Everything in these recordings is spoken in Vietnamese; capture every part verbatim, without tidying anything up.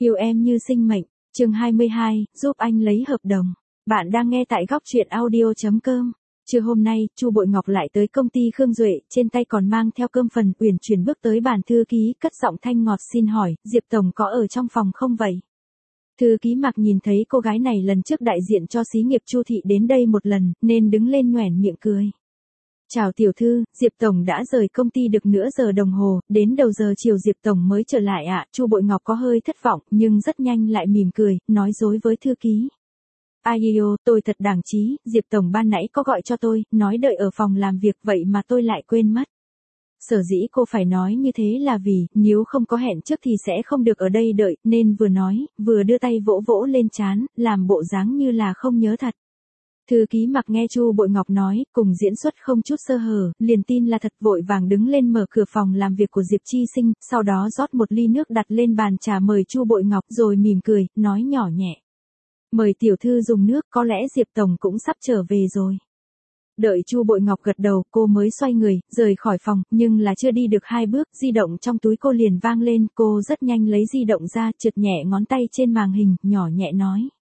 Yêu em như sinh mệnh, chương hai mươi hai, giúp anh lấy hợp đồng. Bạn đang nghe tại góc truyện audio chấm com. Trưa hôm nay, Chu Bội Ngọc lại tới công ty Khương Duệ, trên tay còn mang theo cơm phần, uyển chuyển bước tới bàn thư ký, cất giọng thanh ngọt xin hỏi, Diệp tổng có ở trong phòng không vậy? Thư ký Mạc nhìn thấy cô gái này lần trước đại diện cho xí nghiệp Chu thị đến đây một lần, nên đứng lên nhoẻn miệng cười. Chào tiểu thư, Diệp tổng đã rời công ty được nửa giờ đồng hồ, đến đầu giờ chiều Diệp tổng mới trở lại ạ. À. Chu Bội Ngọc có hơi thất vọng, nhưng rất nhanh lại mỉm cười, nói dối với thư ký. Ai yêu, tôi thật đảng trí, Diệp tổng ban nãy có gọi cho tôi, nói đợi ở phòng làm việc, vậy mà tôi lại quên mất. Sở dĩ cô phải nói như thế là vì, nếu không có hẹn trước thì sẽ không được ở đây đợi, nên vừa nói, vừa đưa tay vỗ vỗ lên trán, làm bộ dáng như là không nhớ thật. Thư ký Mạc nghe Chu Bội Ngọc nói, cùng diễn xuất không chút sơ hở, liền tin là thật, vội vàng đứng lên mở cửa phòng làm việc của Diệp Chi Sinh, sau đó rót một ly nước đặt lên bàn trà mời Chu Bội Ngọc, rồi mỉm cười, nói nhỏ nhẹ. Mời tiểu thư dùng nước, có lẽ Diệp tổng cũng sắp trở về rồi. Đợi Chu Bội Ngọc gật đầu, cô mới xoay người, rời khỏi phòng, nhưng là chưa đi được hai bước, di động trong túi cô liền vang lên, cô rất nhanh lấy di động ra, trượt nhẹ ngón tay trên màn hình, nhỏ nhẹ nói.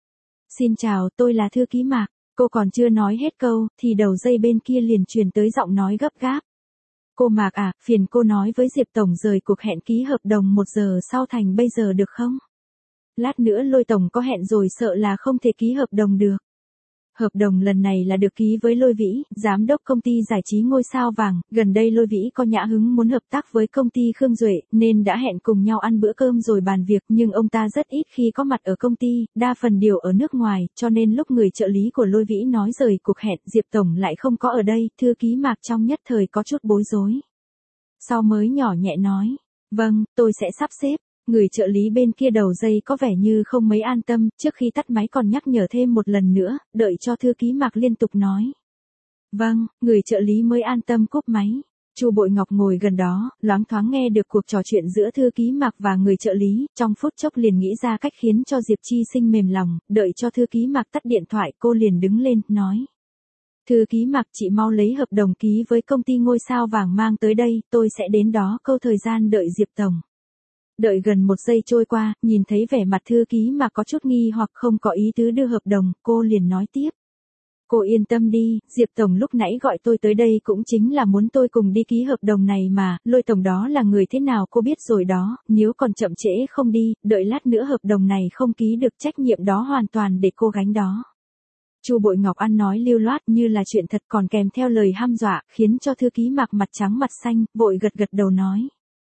Xin chào, tôi là thư ký Mạc. Cô còn chưa nói hết câu, thì đầu dây bên kia liền truyền tới giọng nói gấp gáp. Cô Mạc à, phiền cô nói với Diệp tổng rời cuộc hẹn ký hợp đồng một giờ sau thành bây giờ được không? Lát nữa Lôi tổng có hẹn rồi, sợ là không thể ký hợp đồng được. Hợp đồng lần này là được ký với Lôi Vĩ, giám đốc công ty giải trí Ngôi Sao Vàng, gần đây Lôi Vĩ có nhã hứng muốn hợp tác với công ty Khương Duệ, nên đã hẹn cùng nhau ăn bữa cơm rồi bàn việc, nhưng ông ta rất ít khi có mặt ở công ty, đa phần đều ở nước ngoài, cho nên lúc người trợ lý của Lôi Vĩ nói rời cuộc hẹn, Diệp tổng lại không có ở đây, thư ký Mạc trong nhất thời có chút bối rối. Sau mới nhỏ nhẹ nói, vâng, tôi sẽ sắp xếp. Người trợ lý bên kia đầu dây có vẻ như không mấy an tâm, trước khi tắt máy còn nhắc nhở thêm một lần nữa, đợi cho thư ký Mạc liên tục nói. Vâng, người trợ lý mới an tâm cúp máy. Chu Bội Ngọc ngồi gần đó, loáng thoáng nghe được cuộc trò chuyện giữa thư ký Mạc và người trợ lý, trong phút chốc liền nghĩ ra cách khiến cho Diệp Chi Sinh mềm lòng, đợi cho thư ký Mạc tắt điện thoại, cô liền đứng lên, nói. Thư ký Mạc, chị mau lấy hợp đồng ký với công ty Ngôi Sao Vàng mang tới đây, tôi sẽ đến đó câu thời gian đợi Diệp tổng. Đợi gần một giây trôi qua, nhìn thấy vẻ mặt thư ký mà có chút nghi hoặc không có ý tứ đưa hợp đồng, cô liền nói tiếp. Cô yên tâm đi, Diệp tổng lúc nãy gọi tôi tới đây cũng chính là muốn tôi cùng đi ký hợp đồng này mà, Lôi tổng đó là người thế nào cô biết rồi đó, nếu còn chậm trễ không đi, đợi lát nữa hợp đồng này không ký được, trách nhiệm đó hoàn toàn để cô gánh đó. Chu Bội Ngọc ăn nói lưu loát như là chuyện thật, còn kèm theo lời hăm dọa, khiến cho thư ký Mạc mặt trắng mặt xanh, vội gật gật đầu nói.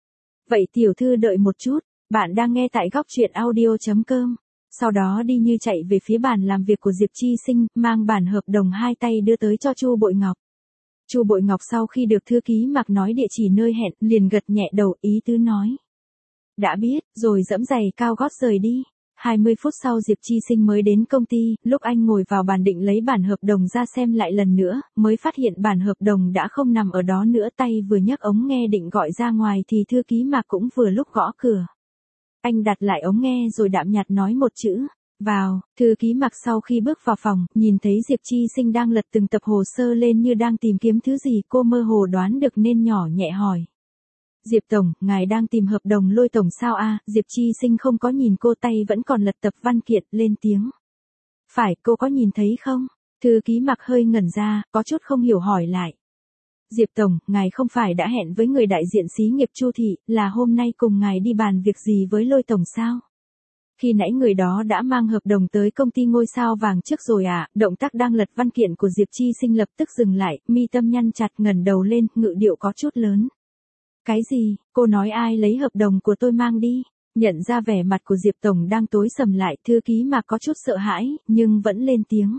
Vậy tiểu thư đợi một chút, bạn đang nghe tại góc truyện audio chấm com. Sau đó đi như chạy về phía bàn làm việc của Diệp Chi Sinh, mang bản hợp đồng hai tay đưa tới cho Chu Bội Ngọc. Chu Bội Ngọc sau khi được thư ký Mạc nói địa chỉ nơi hẹn, liền gật nhẹ đầu, ý tứ nói. Đã biết, rồi dẫm giày cao gót rời đi. hai mươi phút sau Diệp Chi Sinh mới đến công ty, lúc anh ngồi vào bàn định lấy bản hợp đồng ra xem lại lần nữa, mới phát hiện bản hợp đồng đã không nằm ở đó nữa, tay vừa nhấc ống nghe định gọi ra ngoài thì thư ký Mạc cũng vừa lúc gõ cửa. Anh đặt lại ống nghe rồi đạm nhạt nói một chữ, vào, thư ký Mạc sau khi bước vào phòng, nhìn thấy Diệp Chi Sinh đang lật từng tập hồ sơ lên như đang tìm kiếm thứ gì, cô mơ hồ đoán được nên nhỏ nhẹ hỏi. Diệp tổng, ngài đang tìm hợp đồng Lôi tổng sao a? À? Diệp Chi Sinh không có nhìn cô, tay vẫn còn lật tập văn kiện, lên tiếng. Phải, cô có nhìn thấy không? Thư ký Mạc hơi ngẩn ra, có chút không hiểu hỏi lại. Diệp tổng, ngài không phải đã hẹn với người đại diện xí nghiệp Chu thị, là hôm nay cùng ngài đi bàn việc gì với Lôi tổng sao? Khi nãy người đó đã mang hợp đồng tới công ty Ngôi Sao Vàng trước rồi à? Động tác đang lật văn kiện của Diệp Chi Sinh lập tức dừng lại, mi tâm nhăn chặt, ngẩng đầu lên, ngữ điệu có chút lớn. Cái gì, cô nói ai lấy hợp đồng của tôi mang đi? Nhận ra vẻ mặt của Diệp tổng đang tối sầm lại, thư ký Mạc có chút sợ hãi, nhưng vẫn lên tiếng.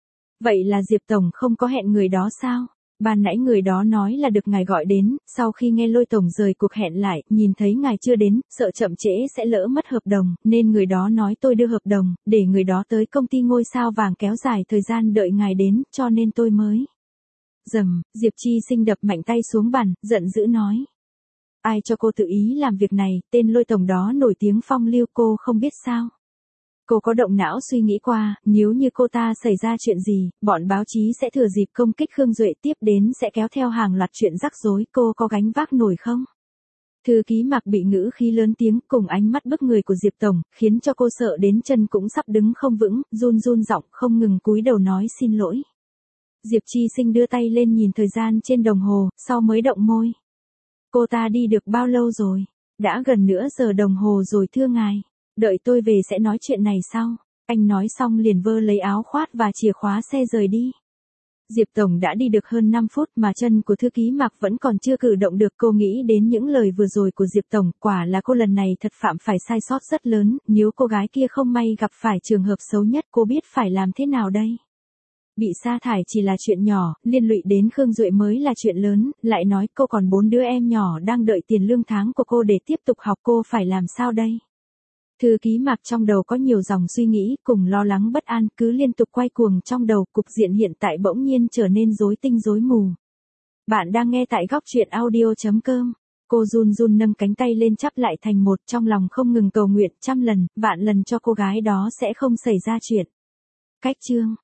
Vậy là Diệp tổng không có hẹn người đó sao? Ban nãy người đó nói là được ngài gọi đến, sau khi nghe Lôi tổng rời cuộc hẹn lại, nhìn thấy ngài chưa đến, sợ chậm trễ sẽ lỡ mất hợp đồng, nên người đó nói tôi đưa hợp đồng, để người đó tới công ty Ngôi Sao Vàng kéo dài thời gian đợi ngài đến, cho nên tôi mới. Dầm, Diệp Chi Sinh đập mạnh tay xuống bàn, giận dữ nói. Ai cho cô tự ý làm việc này, tên Lôi tổng đó nổi tiếng phong lưu, cô không biết sao? Cô có động não suy nghĩ qua, nếu như cô ta xảy ra chuyện gì, bọn báo chí sẽ thừa dịp công kích Khương Duệ, tiếp đến sẽ kéo theo hàng loạt chuyện rắc rối, cô có gánh vác nổi không? Thư ký Mạc bị ngữ khí lớn tiếng cùng ánh mắt bức người của Diệp Tổng, khiến cho cô sợ đến chân cũng sắp đứng không vững, run run giọng không ngừng cúi đầu nói xin lỗi. Diệp Chi Sinh đưa tay lên nhìn thời gian trên đồng hồ, sau mới động môi. Cô ta đi được bao lâu rồi? Đã gần nửa giờ đồng hồ rồi thưa ngài. Đợi tôi về sẽ nói chuyện này sau. Anh nói xong liền vơ lấy áo khoác và chìa khóa xe rời đi. Diệp Tổng đã đi được hơn năm phút mà chân của thư ký Mạc vẫn còn chưa cử động được. Cô nghĩ đến những lời vừa rồi của Diệp Tổng, quả là cô lần này thật phạm phải sai sót rất lớn, nếu cô gái kia không may gặp phải trường hợp xấu nhất cô biết phải làm thế nào đây. Bị sa thải chỉ là chuyện nhỏ, liên lụy đến Khương Duệ mới là chuyện lớn, lại nói cô còn bốn đứa em nhỏ đang đợi tiền lương tháng của cô để tiếp tục học, cô phải làm sao đây? Thư ký Mạc trong đầu có nhiều dòng suy nghĩ, cùng lo lắng bất an, cứ liên tục quay cuồng trong đầu, cục diện hiện tại bỗng nhiên trở nên rối tinh rối mù. Bạn đang nghe tại góc truyện audio chấm com. Cô run run nâng cánh tay lên chắp lại thành một, trong lòng không ngừng cầu nguyện trăm lần, vạn lần cho cô gái đó sẽ không xảy ra chuyện. Cách chương